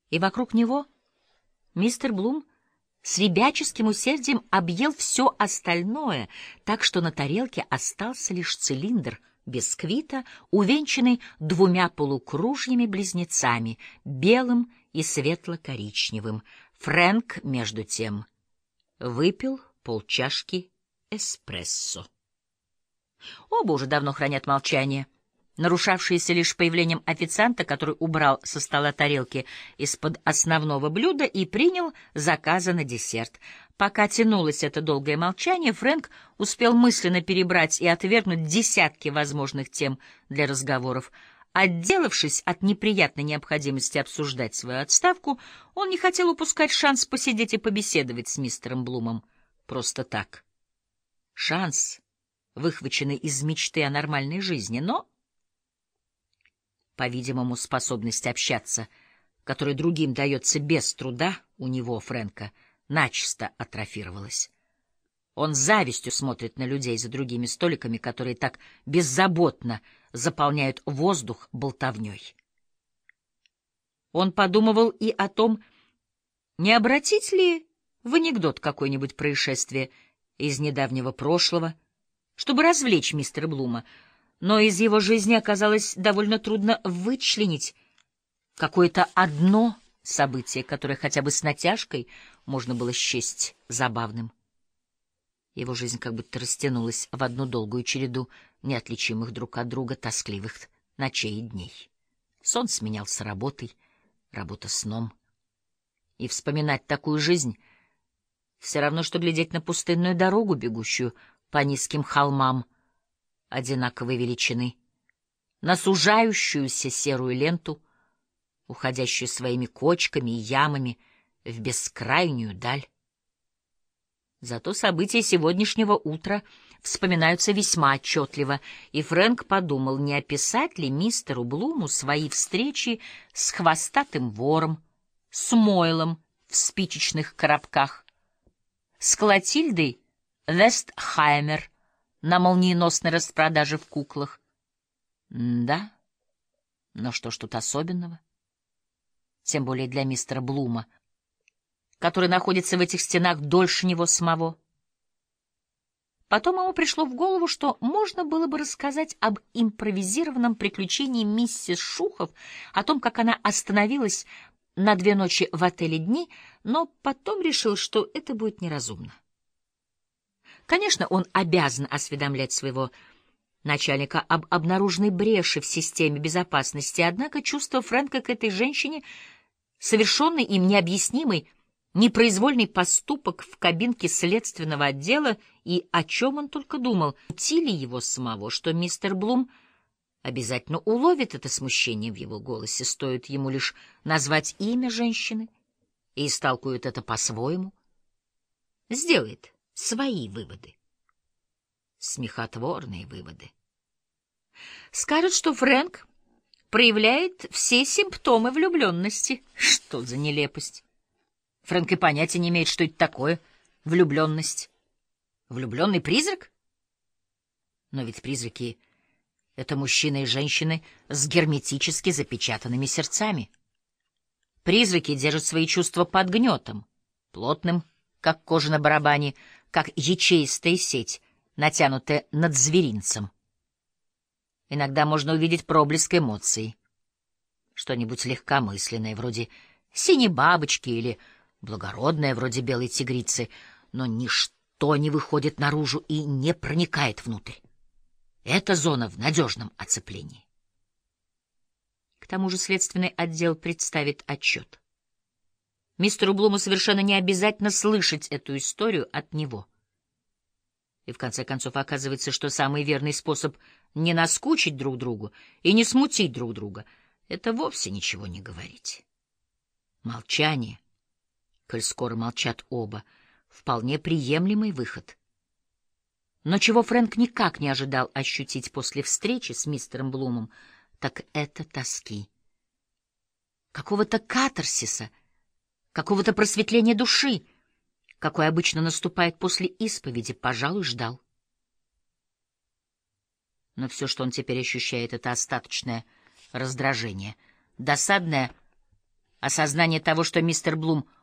И вокруг него мистер Блум с ребяческим усердием объел все остальное, так что на тарелке остался лишь цилиндр бисквита, увенчанный двумя полукружьями-близнецами, белым и светло-коричневым. Фрэнк, между тем, выпил полчашки эспрессо. Оба уже давно хранят молчание, нарушавшееся лишь появлением официанта, который убрал со стола тарелки из-под основного блюда и принял заказы на десерт. Пока тянулось это долгое молчание, Фрэнк успел мысленно перебрать и отвергнуть десятки возможных тем для разговоров. Отделавшись от неприятной необходимости обсуждать свою отставку, он не хотел упускать шанс посидеть и побеседовать с мистером Блумом просто так. Шанс, выхваченный из мечты о нормальной жизни, но, по-видимому, способность общаться, которая другим дается без труда, у него, Фрэнка, начисто атрофировалась. Он с завистью смотрит на людей за другими столиками, которые так беззаботно заполняют воздух болтовней. Он подумывал и о том, не обратить ли в анекдот какое-нибудь происшествие из недавнего прошлого, чтобы развлечь мистера Блума, но из его жизни оказалось довольно трудно вычленить какое-то одно событие, которое хотя бы с натяжкой можно было счесть забавным. Его жизнь как будто растянулась в одну долгую череду неотличимых друг от друга тоскливых ночей и дней. Сон сменялся работой, работа сном. И вспоминать такую жизнь все равно, что глядеть на пустынную дорогу, бегущую по низким холмам одинаковой величины, на сужающуюся серую ленту, уходящую своими кочками и ямами в бескрайнюю даль. Зато события сегодняшнего утра вспоминаются весьма отчетливо, и Фрэнк подумал, не описать ли мистеру Блуму свои встречи с хвостатым вором, с Мойлом в спичечных коробках, с Клотильдой Вестхаймер на молниеносной распродаже в куклах. Да, но что ж тут особенного? Тем более для мистера Блума, который находится в этих стенах дольше него самого. Потом ему пришло в голову, что можно было бы рассказать об импровизированном приключении миссис Шухов, о том, как она остановилась на 2 ночи в отеле «Дни», но потом решил, что это будет неразумно. Конечно, он обязан осведомлять своего начальника об обнаруженной бреши в системе безопасности, однако чувство Фрэнка к этой женщине, совершенный им необъяснимый, непроизвольный поступок в кабинке следственного отдела, и о чем он только думал, утили его самого, что мистер Блум обязательно уловит это смущение в его голосе, стоит ему лишь назвать имя женщины, и истолкует это по-своему, сделает свои выводы, смехотворные выводы. Скажет, что Фрэнк проявляет все симптомы влюбленности. Что за нелепость! Фрэнк и понятия не имеет, что это такое — влюбленность. Влюбленный призрак? Но ведь призраки — это мужчины и женщины с герметически запечатанными сердцами. Призраки держат свои чувства под гнетом, плотным, как кожа на барабане, как ячеистая сеть, натянутая над зверинцем. Иногда можно увидеть проблеск эмоций, что-нибудь легкомысленное, вроде синей бабочки, или благородное, вроде белой тигрицы, но ничто не выходит наружу и не проникает внутрь. Эта зона в надежном оцеплении. К тому же следственный отдел представит отчет. Мистеру Блуму совершенно не обязательно слышать эту историю от него. И в конце концов оказывается, что самый верный способ не наскучить друг другу и не смутить друг друга — это вовсе ничего не говорить. Молчание, коль скоро молчат оба, вполне приемлемый выход. Но чего Фрэнк никак не ожидал ощутить после встречи с мистером Блумом, так это тоски. Какого-то катарсиса, какого-то просветления души, какой обычно наступает после исповеди, пожалуй, ждал. Но все, что он теперь ощущает, — это остаточное раздражение, досадное Осознание того, что мистер Блум